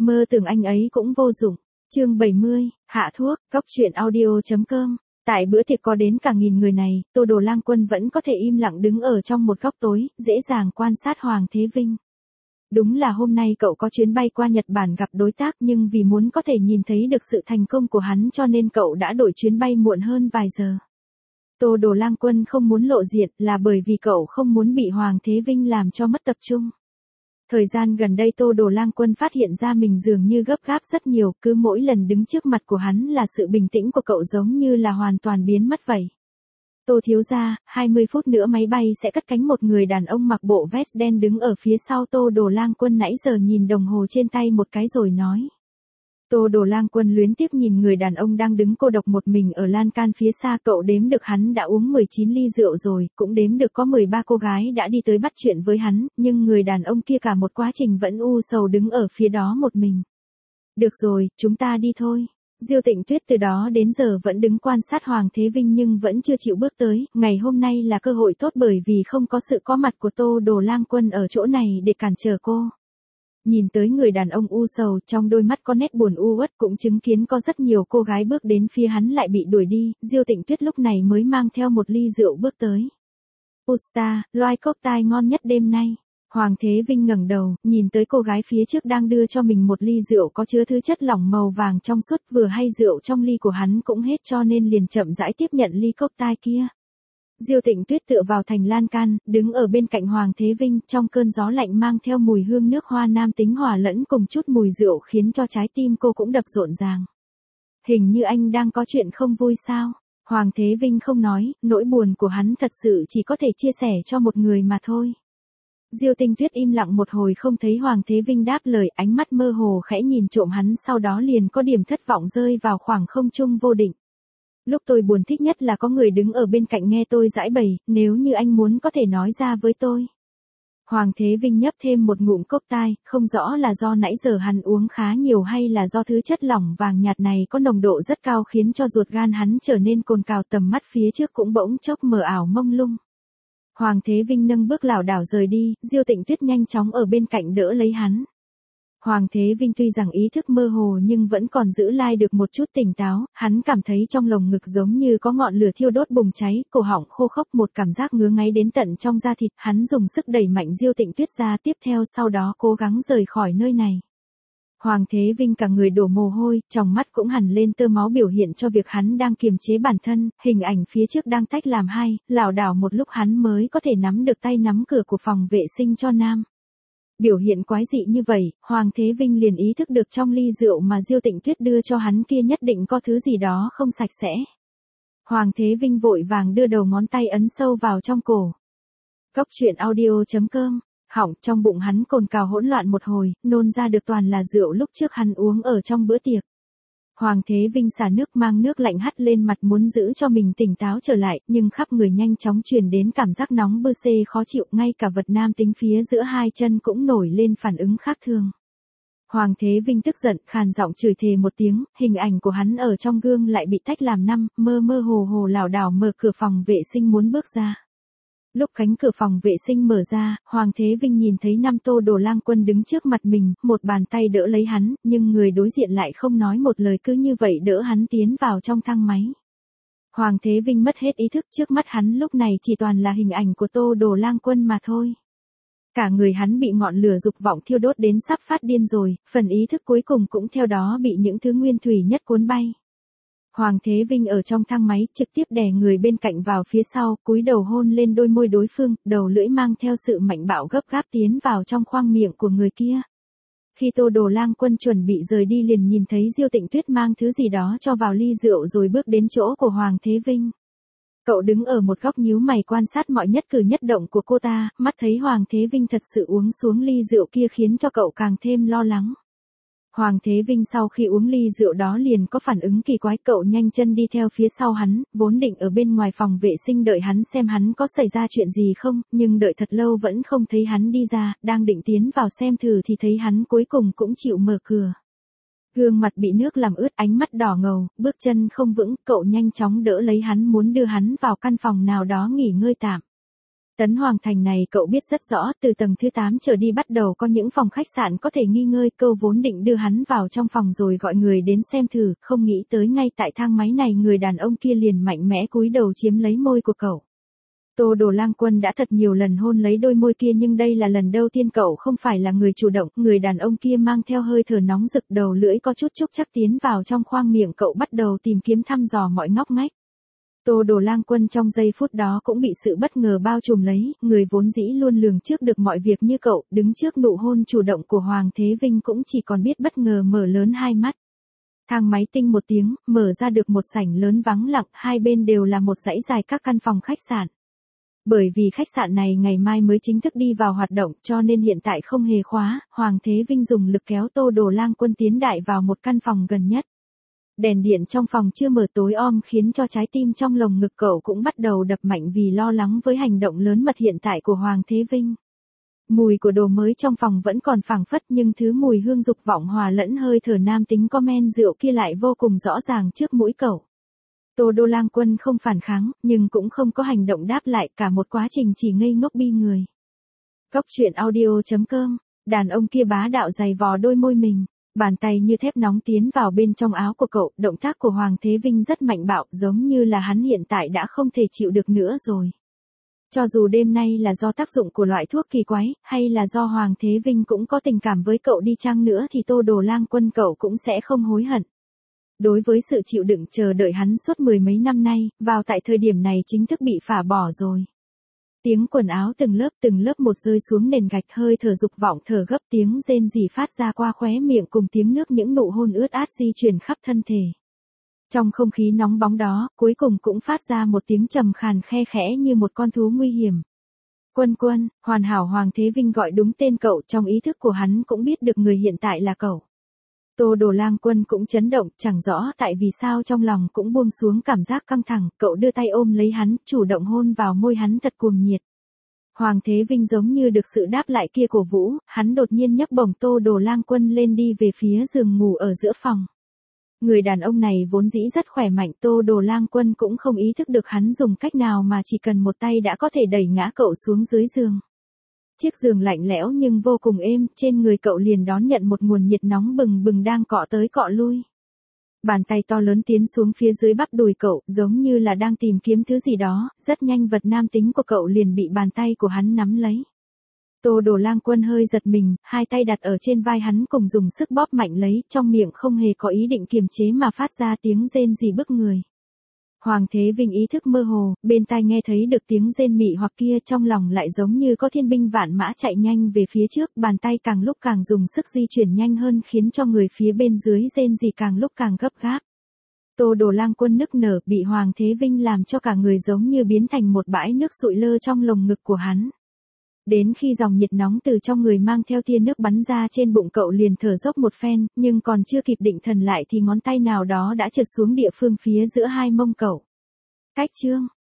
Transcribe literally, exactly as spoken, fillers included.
Mơ tưởng anh ấy cũng vô dụng. Chương bảy mươi, hạ thuốc, góc truyện audio.com. Tại bữa tiệc có đến cả nghìn người này, Tô Đồ Lang Quân vẫn có thể im lặng đứng ở trong một góc tối, dễ dàng quan sát Hoàng Thế Vinh. Đúng là hôm nay cậu có chuyến bay qua Nhật Bản gặp đối tác, nhưng vì muốn có thể nhìn thấy được sự thành công của hắn cho nên cậu đã đổi chuyến bay muộn hơn vài giờ. Tô Đồ Lang Quân không muốn lộ diện là bởi vì cậu không muốn bị Hoàng Thế Vinh làm cho mất tập trung. Thời gian gần đây Tô Đồ Lang Quân phát hiện ra mình dường như gấp gáp rất nhiều, cứ mỗi lần đứng trước mặt của hắn là sự bình tĩnh của cậu giống như là hoàn toàn biến mất vậy. Tô thiếu gia, hai mươi phút nữa máy bay sẽ cất cánh. Một người đàn ông mặc bộ vest đen đứng ở phía sau Tô Đồ Lang Quân nãy giờ nhìn đồng hồ trên tay một cái rồi nói. Tô Đồ Lang Quân luyến tiếc nhìn người đàn ông đang đứng cô độc một mình ở lan can phía xa. Cậu đếm được hắn đã uống mười chín ly rượu rồi, cũng đếm được có mười ba cô gái đã đi tới bắt chuyện với hắn, nhưng người đàn ông kia cả một quá trình vẫn u sầu đứng ở phía đó một mình. Được rồi, chúng ta đi thôi. Diêu Tịnh Tuyết từ đó đến giờ vẫn đứng quan sát Hoàng Thế Vinh nhưng vẫn chưa chịu bước tới. Ngày hôm nay là cơ hội tốt bởi vì không có sự có mặt của Tô Đồ Lang Quân ở chỗ này để cản trở cô. Nhìn tới người đàn ông u sầu, trong đôi mắt có nét buồn u uất, cũng chứng kiến có rất nhiều cô gái bước đến phía hắn lại bị đuổi đi, Diêu Tịnh Tuyết lúc này mới mang theo một ly rượu bước tới. Usta, loại cocktail ngon nhất đêm nay. Hoàng Thế Vinh ngẩng đầu, nhìn tới cô gái phía trước đang đưa cho mình một ly rượu có chứa thứ chất lỏng màu vàng trong suốt, vừa hay rượu trong ly của hắn cũng hết cho nên liền chậm rãi tiếp nhận ly cocktail kia. Diêu Tịnh Tuyết tựa vào thành lan can, đứng ở bên cạnh Hoàng Thế Vinh, trong cơn gió lạnh mang theo mùi hương nước hoa nam tính hòa lẫn cùng chút mùi rượu khiến cho trái tim cô cũng đập rộn ràng. Hình như anh đang có chuyện không vui sao? Hoàng Thế Vinh không nói, nỗi buồn của hắn thật sự chỉ có thể chia sẻ cho một người mà thôi. Diêu Tịnh Tuyết im lặng một hồi không thấy Hoàng Thế Vinh đáp lời, ánh mắt mơ hồ khẽ nhìn trộm hắn, sau đó liền có điểm thất vọng rơi vào khoảng không trung vô định. Lúc tôi buồn thích nhất là có người đứng ở bên cạnh nghe tôi giãi bày, nếu như anh muốn có thể nói ra với tôi. Hoàng Thế Vinh nhấp thêm một ngụm cocktail, không rõ là do nãy giờ hắn uống khá nhiều hay là do thứ chất lỏng vàng nhạt này có nồng độ rất cao khiến cho ruột gan hắn trở nên cồn cào, tầm mắt phía trước cũng bỗng chốc mờ ảo mông lung. Hoàng Thế Vinh nâng bước lảo đảo rời đi, Diêu Tịnh Tuyết nhanh chóng ở bên cạnh đỡ lấy hắn. Hoàng Thế Vinh tuy rằng ý thức mơ hồ nhưng vẫn còn giữ lai được một chút tỉnh táo, hắn cảm thấy trong lồng ngực giống như có ngọn lửa thiêu đốt bùng cháy, cổ họng khô khốc, một cảm giác ngứa ngáy đến tận trong da thịt, hắn dùng sức đẩy mạnh Diêu Tịnh Tuyết ra, tiếp theo sau đó cố gắng rời khỏi nơi này. Hoàng Thế Vinh cả người đổ mồ hôi, trong mắt cũng hằn lên tơ máu biểu hiện cho việc hắn đang kiềm chế bản thân, hình ảnh phía trước đang tách làm hai, lảo đảo một lúc hắn mới có thể nắm được tay nắm cửa của phòng vệ sinh cho nam. Biểu hiện quái dị như vậy, Hoàng Thế Vinh liền ý thức được trong ly rượu mà Diêu Tịnh Tuyết đưa cho hắn kia nhất định có thứ gì đó không sạch sẽ. Hoàng Thế Vinh vội vàng đưa đầu ngón tay ấn sâu vào trong cổ. Góc truyện audio.com. Họng trong bụng hắn cồn cào hỗn loạn một hồi, nôn ra được toàn là rượu lúc trước hắn uống ở trong bữa tiệc. Hoàng Thế Vinh xả nước mang nước lạnh hắt lên mặt muốn giữ cho mình tỉnh táo trở lại, nhưng khắp người nhanh chóng truyền đến cảm giác nóng bơ xê khó chịu, ngay cả vật nam tính phía giữa hai chân cũng nổi lên phản ứng khác thường. Hoàng Thế Vinh tức giận, khàn giọng chửi thề một tiếng, hình ảnh của hắn ở trong gương lại bị tách làm năm, mơ mơ hồ hồ lảo đảo mở cửa phòng vệ sinh muốn bước ra. Lúc cánh cửa phòng vệ sinh mở ra, Hoàng Thế Vinh nhìn thấy năm Tô Đồ Lang Quân đứng trước mặt mình, một bàn tay đỡ lấy hắn, nhưng người đối diện lại không nói một lời cứ như vậy đỡ hắn tiến vào trong thang máy. Hoàng Thế Vinh mất hết ý thức, trước mắt hắn lúc này chỉ toàn là hình ảnh của Tô Đồ Lang Quân mà thôi. Cả người hắn bị ngọn lửa dục vọng thiêu đốt đến sắp phát điên rồi, phần ý thức cuối cùng cũng theo đó bị những thứ nguyên thủy nhất cuốn bay. Hoàng Thế Vinh ở trong thang máy trực tiếp đè người bên cạnh vào phía sau, cúi đầu hôn lên đôi môi đối phương, đầu lưỡi mang theo sự mạnh bạo gấp gáp tiến vào trong khoang miệng của người kia. Khi Tô Đồ Lang Quân chuẩn bị rời đi liền nhìn thấy Diêu Tịnh Tuyết mang thứ gì đó cho vào ly rượu rồi bước đến chỗ của Hoàng Thế Vinh. Cậu đứng ở một góc nhíu mày quan sát mọi nhất cử nhất động của cô ta, mắt thấy Hoàng Thế Vinh thật sự uống xuống ly rượu kia khiến cho cậu càng thêm lo lắng. Hoàng Thế Vinh sau khi uống ly rượu đó liền có phản ứng kỳ quái, cậu nhanh chân đi theo phía sau hắn, vốn định ở bên ngoài phòng vệ sinh đợi hắn xem hắn có xảy ra chuyện gì không, nhưng đợi thật lâu vẫn không thấy hắn đi ra, đang định tiến vào xem thử thì thấy hắn cuối cùng cũng chịu mở cửa. Gương mặt bị nước làm ướt, ánh mắt đỏ ngầu, bước chân không vững, cậu nhanh chóng đỡ lấy hắn muốn đưa hắn vào căn phòng nào đó nghỉ ngơi tạm. Tấn Hoàng Thành này cậu biết rất rõ, từ tầng thứ tám trở đi bắt đầu có những phòng khách sạn có thể nghỉ ngơi, câu vốn định đưa hắn vào trong phòng rồi gọi người đến xem thử, không nghĩ tới ngay tại thang máy này người đàn ông kia liền mạnh mẽ cúi đầu chiếm lấy môi của cậu. Tô Đồ Lang Quân đã thật nhiều lần hôn lấy đôi môi kia nhưng đây là lần đầu tiên cậu không phải là người chủ động, người đàn ông kia mang theo hơi thở nóng rực, đầu lưỡi có chút chúc chắc tiến vào trong khoang miệng cậu, bắt đầu tìm kiếm thăm dò mọi ngóc ngách. Tô Đồ Lang Quân trong giây phút đó cũng bị sự bất ngờ bao trùm lấy, người vốn dĩ luôn lường trước được mọi việc như cậu, đứng trước nụ hôn chủ động của Hoàng Thế Vinh cũng chỉ còn biết bất ngờ mở lớn hai mắt. Thang máy tinh một tiếng, mở ra được một sảnh lớn vắng lặng, hai bên đều là một dãy dài các căn phòng khách sạn. Bởi vì khách sạn này ngày mai mới chính thức đi vào hoạt động cho nên hiện tại không hề khóa, Hoàng Thế Vinh dùng lực kéo Tô Đồ Lang Quân tiến đại vào một căn phòng gần nhất. Đèn điện trong phòng chưa mở tối om khiến cho trái tim trong lồng ngực cậu cũng bắt đầu đập mạnh vì lo lắng với hành động lớn mật hiện tại của Hoàng Thế Vinh. Mùi của đồ mới trong phòng vẫn còn phảng phất nhưng thứ mùi hương dục vọng hòa lẫn hơi thở nam tính có men rượu kia lại vô cùng rõ ràng trước mũi cậu. Tô Đồ Lang Quân không phản kháng, nhưng cũng không có hành động đáp lại, cả một quá trình chỉ ngây ngốc bi người. Cốc truyện audio chấm com, đàn ông kia bá đạo giày vò đôi môi mình, bàn tay như thép nóng tiến vào bên trong áo của cậu, động tác của Hoàng Thế Vinh rất mạnh bạo, giống như là hắn hiện tại đã không thể chịu được nữa rồi. Cho dù đêm nay là do tác dụng của loại thuốc kỳ quái, hay là do Hoàng Thế Vinh cũng có tình cảm với cậu đi chăng nữa thì Tô Đồ Lang Quân cậu cũng sẽ không hối hận. Đối với sự chịu đựng chờ đợi hắn suốt mười mấy năm nay, vào tại thời điểm này chính thức bị phả bỏ rồi. Tiếng quần áo từng lớp từng lớp một rơi xuống nền gạch, hơi thở dục vọng thở gấp, tiếng rên rỉ phát ra qua khóe miệng cùng tiếng nước những nụ hôn ướt át di chuyển khắp thân thể. Trong không khí nóng bóng đó, cuối cùng cũng phát ra một tiếng trầm khàn khe khẽ như một con thú nguy hiểm. Quân Quân, hoàn hảo. Hoàng Thế Vinh gọi đúng tên cậu, trong ý thức của hắn cũng biết được người hiện tại là cậu. Tô Đồ Lang Quân cũng chấn động, chẳng rõ tại vì sao trong lòng cũng buông xuống cảm giác căng thẳng, cậu đưa tay ôm lấy hắn, chủ động hôn vào môi hắn thật cuồng nhiệt. Hoàng Thế Vinh giống như được sự đáp lại kia cổ vũ, hắn đột nhiên nhấc bổng Tô Đồ Lang Quân lên đi về phía giường ngủ ở giữa phòng. Người đàn ông này vốn dĩ rất khỏe mạnh, Tô Đồ Lang Quân cũng không ý thức được hắn dùng cách nào mà chỉ cần một tay đã có thể đẩy ngã cậu xuống dưới giường. Chiếc giường lạnh lẽo nhưng vô cùng êm, trên người cậu liền đón nhận một nguồn nhiệt nóng bừng bừng đang cọ tới cọ lui. Bàn tay to lớn tiến xuống phía dưới bắp đùi cậu, giống như là đang tìm kiếm thứ gì đó, rất nhanh vật nam tính của cậu liền bị bàn tay của hắn nắm lấy. Tô Đồ Lang Quân hơi giật mình, hai tay đặt ở trên vai hắn cùng dùng sức bóp mạnh lấy, trong miệng không hề có ý định kiềm chế mà phát ra tiếng rên rỉ bức người. Hoàng Thế Vinh ý thức mơ hồ, bên tai nghe thấy được tiếng rên mị hoặc kia, trong lòng lại giống như có thiên binh vạn mã chạy nhanh về phía trước, bàn tay càng lúc càng dùng sức di chuyển nhanh hơn khiến cho người phía bên dưới rên rỉ càng lúc càng gấp gáp. Tô Đồ Lang Quân nức nở, bị Hoàng Thế Vinh làm cho cả người giống như biến thành một bãi nước sụi lơ trong lồng ngực của hắn. Đến khi dòng nhiệt nóng từ trong người mang theo tia nước bắn ra trên bụng cậu liền thở dốc một phen, nhưng còn chưa kịp định thần lại thì ngón tay nào đó đã trượt xuống địa phương phía giữa hai mông cậu. Cách chương,